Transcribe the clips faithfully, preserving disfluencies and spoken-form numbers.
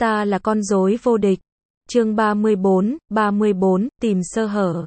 Ta là con rối vô địch. Chương ba mươi bốn, ba mươi bốn, tìm sơ hở.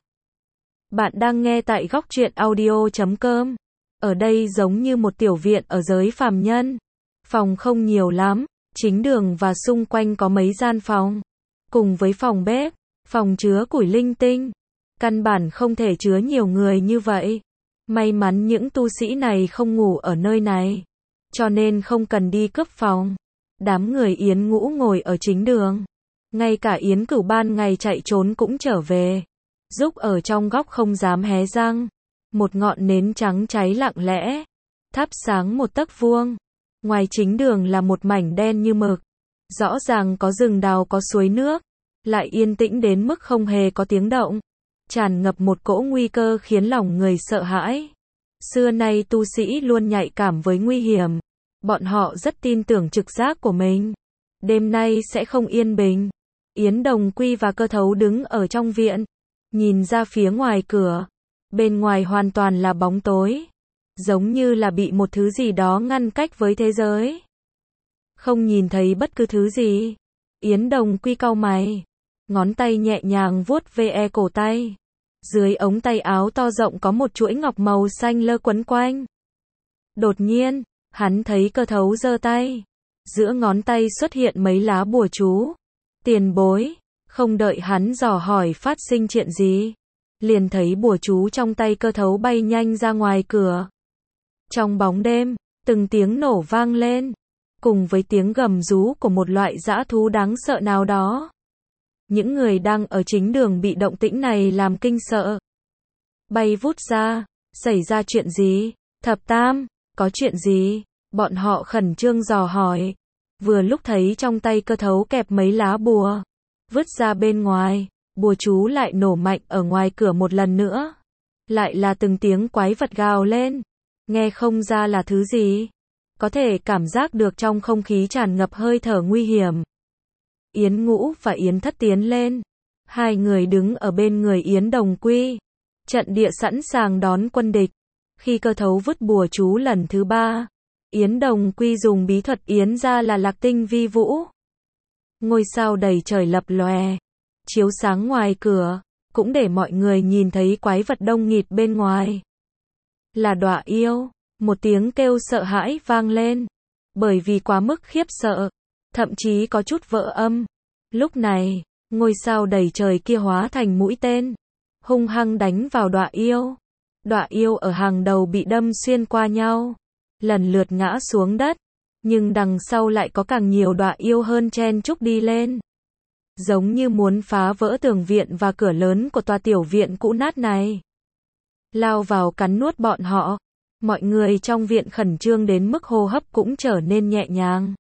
Bạn đang nghe tại góc truyện audio chấm com. Ở đây giống như một tiểu viện ở giới phàm nhân. Phòng không nhiều lắm, chính đường và xung quanh có mấy gian phòng. Cùng với phòng bếp, phòng chứa củi linh tinh. Căn bản không thể chứa nhiều người như vậy. May mắn những tu sĩ này không ngủ ở nơi này. Cho nên không cần đi cướp phòng. Đám người Yến Ngũ ngồi ở chính đường. Ngay cả Yến Cửu ban ngày chạy trốn cũng trở về. Giúp ở trong góc không dám hé răng. Một ngọn nến trắng cháy lặng lẽ. Thắp sáng một tấc vuông. Ngoài chính đường là một mảnh đen như mực. Rõ ràng có rừng đào có suối nước. Lại yên tĩnh đến mức không hề có tiếng động. Tràn ngập một cỗ nguy cơ khiến lòng người sợ hãi. Xưa nay tu sĩ luôn nhạy cảm với nguy hiểm. Bọn họ rất tin tưởng trực giác của mình. Đêm nay sẽ không yên bình. Yến Đồng Quy và Cơ Thấu đứng ở trong viện. Nhìn ra phía ngoài cửa. Bên ngoài hoàn toàn là bóng tối. Giống như là bị một thứ gì đó ngăn cách với thế giới. Không nhìn thấy bất cứ thứ gì. Yến Đồng Quy cau mày. Ngón tay nhẹ nhàng vuốt ve cổ tay. Dưới ống tay áo to rộng có một chuỗi ngọc màu xanh lơ quấn quanh. Đột nhiên, hắn thấy Cơ Thấu giơ tay. Giữa ngón tay xuất hiện mấy lá bùa chú. Tiền bối. Không đợi hắn dò hỏi phát sinh chuyện gì. Liền thấy bùa chú trong tay Cơ Thấu bay nhanh ra ngoài cửa. Trong bóng đêm, từng tiếng nổ vang lên. Cùng với tiếng gầm rú của một loại dã thú đáng sợ nào đó. Những người đang ở chính đường bị động tĩnh này làm kinh sợ. Bay vút ra. Xảy ra chuyện gì? Thập Tam, có chuyện gì? Bọn họ khẩn trương dò hỏi. Vừa lúc thấy trong tay Cơ Thấu kẹp mấy lá bùa. Vứt ra bên ngoài. Bùa chú lại nổ mạnh ở ngoài cửa một lần nữa. Lại là từng tiếng quái vật gào lên. Nghe không ra là thứ gì. Có thể cảm giác được trong không khí tràn ngập hơi thở nguy hiểm. Yến Ngũ và Yến Thất tiến lên. Hai người đứng ở bên người Yến Đồng Quy. Trận địa sẵn sàng đón quân địch. Khi Cơ Thấu vứt bùa chú lần thứ ba. Yến Đồng Quy dùng bí thuật Yến ra là Lạc Tinh Vi Vũ. Ngôi sao đầy trời lập lòe. Chiếu sáng ngoài cửa. Cũng để mọi người nhìn thấy quái vật đông nghịt bên ngoài. Là Đọa Yêu. Một tiếng kêu sợ hãi vang lên. Bởi vì quá mức khiếp sợ. Thậm chí có chút vỡ âm. Lúc này, ngôi sao đầy trời kia hóa thành mũi tên. Hung hăng đánh vào Đọa Yêu. Đọa Yêu ở hàng đầu bị đâm xuyên qua nhau. Lần lượt ngã xuống đất. Nhưng đằng sau lại có càng nhiều Đọa Yêu hơn chen chúc đi lên. Giống như muốn phá vỡ tường viện và cửa lớn của tòa tiểu viện cũ nát này. Lao vào cắn nuốt bọn họ. Mọi người trong viện khẩn trương đến mức hô hấp cũng trở nên nhẹ nhàng.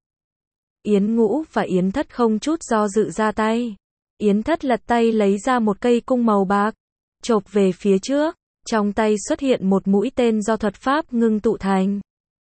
Yến Ngũ và Yến Thất không chút do dự ra tay. Yến Thất lật tay lấy ra một cây cung màu bạc. Chộp về phía trước. Trong tay xuất hiện một mũi tên do thuật pháp ngưng tụ thành.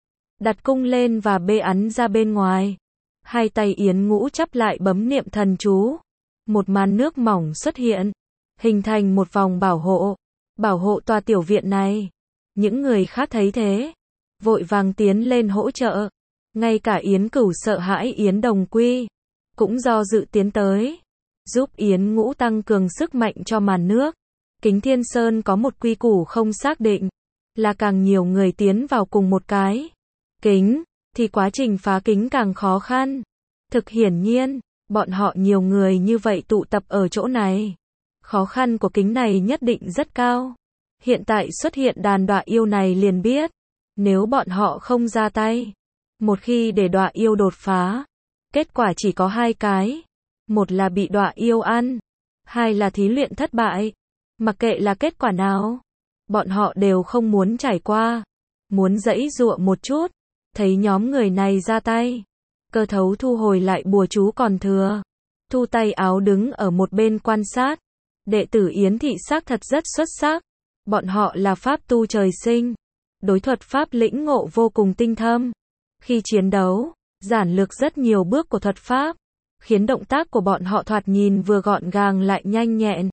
Đặt cung lên và bê ắn ra bên ngoài. Hai tay Yến Ngũ chắp lại bấm niệm thần chú. Một màn nước mỏng xuất hiện. Hình thành một vòng bảo hộ. Bảo hộ tòa tiểu viện này. Những người khác thấy thế. Vội vàng tiến lên hỗ trợ. Ngay cả Yến Cửu sợ hãi Yến Đồng Quy. Cũng do dự tiến tới. Giúp Yến Ngũ tăng cường sức mạnh cho màn nước. Kính Thiên Sơn có một quy củ không xác định. Là càng nhiều người tiến vào cùng một cái kính. Thì quá trình phá kính càng khó khăn. Thực hiển nhiên. Bọn họ nhiều người như vậy tụ tập ở chỗ này. Khó khăn của kính này nhất định rất cao. Hiện tại xuất hiện đàn Đọa Yêu này liền biết. Nếu bọn họ không ra tay. Một khi để Đọa Yêu đột phá. Kết quả chỉ có hai cái. Một là bị Đọa Yêu ăn. Hai là thí luyện thất bại. Mặc kệ là kết quả nào. Bọn họ đều không muốn trải qua. Muốn giãy giụa một chút. Thấy nhóm người này ra tay. Cơ Thấu thu hồi lại bùa chú còn thừa. Thu tay áo đứng ở một bên quan sát. Đệ tử Yến thị xác thật rất xuất sắc. Bọn họ là pháp tu trời sinh. Đối thuật pháp lĩnh ngộ vô cùng tinh thâm. Khi chiến đấu, giản lược rất nhiều bước của thuật pháp. Khiến động tác của bọn họ thoạt nhìn vừa gọn gàng lại nhanh nhẹn.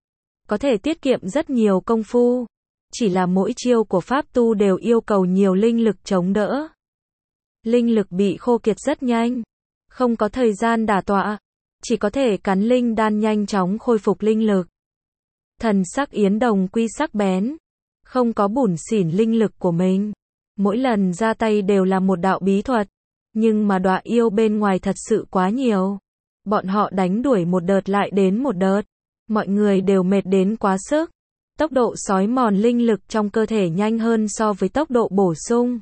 Có thể tiết kiệm rất nhiều công phu. Chỉ là mỗi chiêu của pháp tu đều yêu cầu nhiều linh lực chống đỡ. Linh lực bị khô kiệt rất nhanh. không có thời gian đả tọa, chỉ có thể cắn linh đan nhanh chóng khôi phục linh lực. Thần sắc Yến Đồng Quy sắc bén, không có bủn xỉn linh lực của mình. Mỗi lần ra tay đều là một đạo bí thuật, nhưng mà đọa yêu bên ngoài thật sự quá nhiều. Bọn họ đánh đuổi một đợt lại đến một đợt, mọi người đều mệt đến quá sức. Tốc độ xói mòn linh lực trong cơ thể nhanh hơn so với tốc độ bổ sung.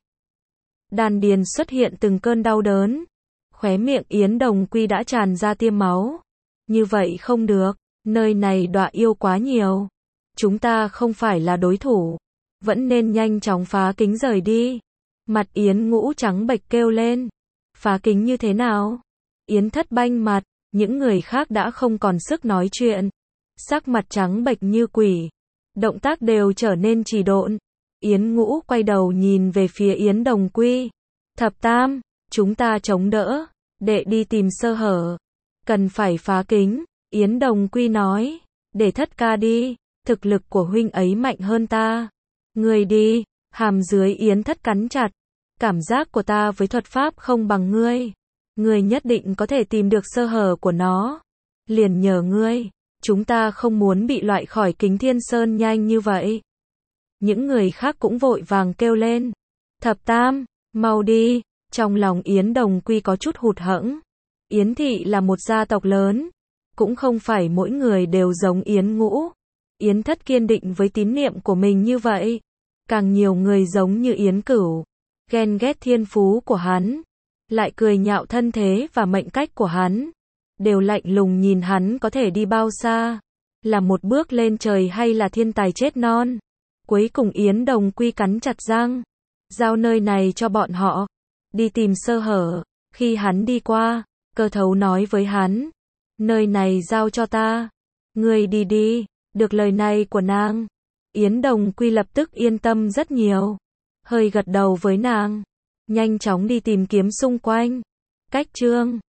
Đan điền xuất hiện từng cơn đau đớn, khóe miệng Yến Đồng Quy đã tràn ra tia máu. Như vậy không được, nơi này đọa yêu quá nhiều. Chúng ta không phải là đối thủ, vẫn nên nhanh chóng phá kính rời đi. Mặt Yến Ngũ trắng bệch kêu lên. Phá kính như thế nào? Yến Thất banh mặt, những người khác đã không còn sức nói chuyện. Sắc mặt trắng bệch như quỷ, động tác đều trở nên trì độn. Yến Ngũ quay đầu nhìn về phía Yến Đồng Quy. Thập Tam, chúng ta chống đỡ, đệ đi tìm sơ hở. Cần phải phá kính, Yến Đồng Quy nói. Để Thất ca đi, thực lực của huynh ấy mạnh hơn ta. Ngươi đi, hàm dưới Yến Thất cắn chặt. Cảm giác của ta với thuật pháp không bằng ngươi. Ngươi nhất định có thể tìm được sơ hở của nó. Liền nhờ ngươi, chúng ta không muốn bị loại khỏi kính Thiên Sơn nhanh như vậy. Những người khác cũng vội vàng kêu lên. Thập Tam, mau đi. Trong lòng Yến Đồng Quy có chút hụt hẫng. Yến thị là một gia tộc lớn, cũng không phải mỗi người đều giống Yến Ngũ. Yến Thất kiên định với tín niệm của mình như vậy. Càng nhiều người giống như Yến Cửu, ghen ghét thiên phú của hắn, lại cười nhạo thân thế và mệnh cách của hắn, đều lạnh lùng nhìn hắn có thể đi bao xa, là một bước lên trời hay là thiên tài chết non. Cuối cùng Yến Đồng Quy cắn chặt răng, giao nơi này cho bọn họ, đi tìm sơ hở. Khi hắn đi qua, Cơ Thấu nói với hắn, nơi này giao cho ta, ngươi đi đi. Được lời này của nàng, Yến Đồng Quy lập tức yên tâm rất nhiều, hơi gật đầu với nàng, nhanh chóng đi tìm kiếm xung quanh. Cách chương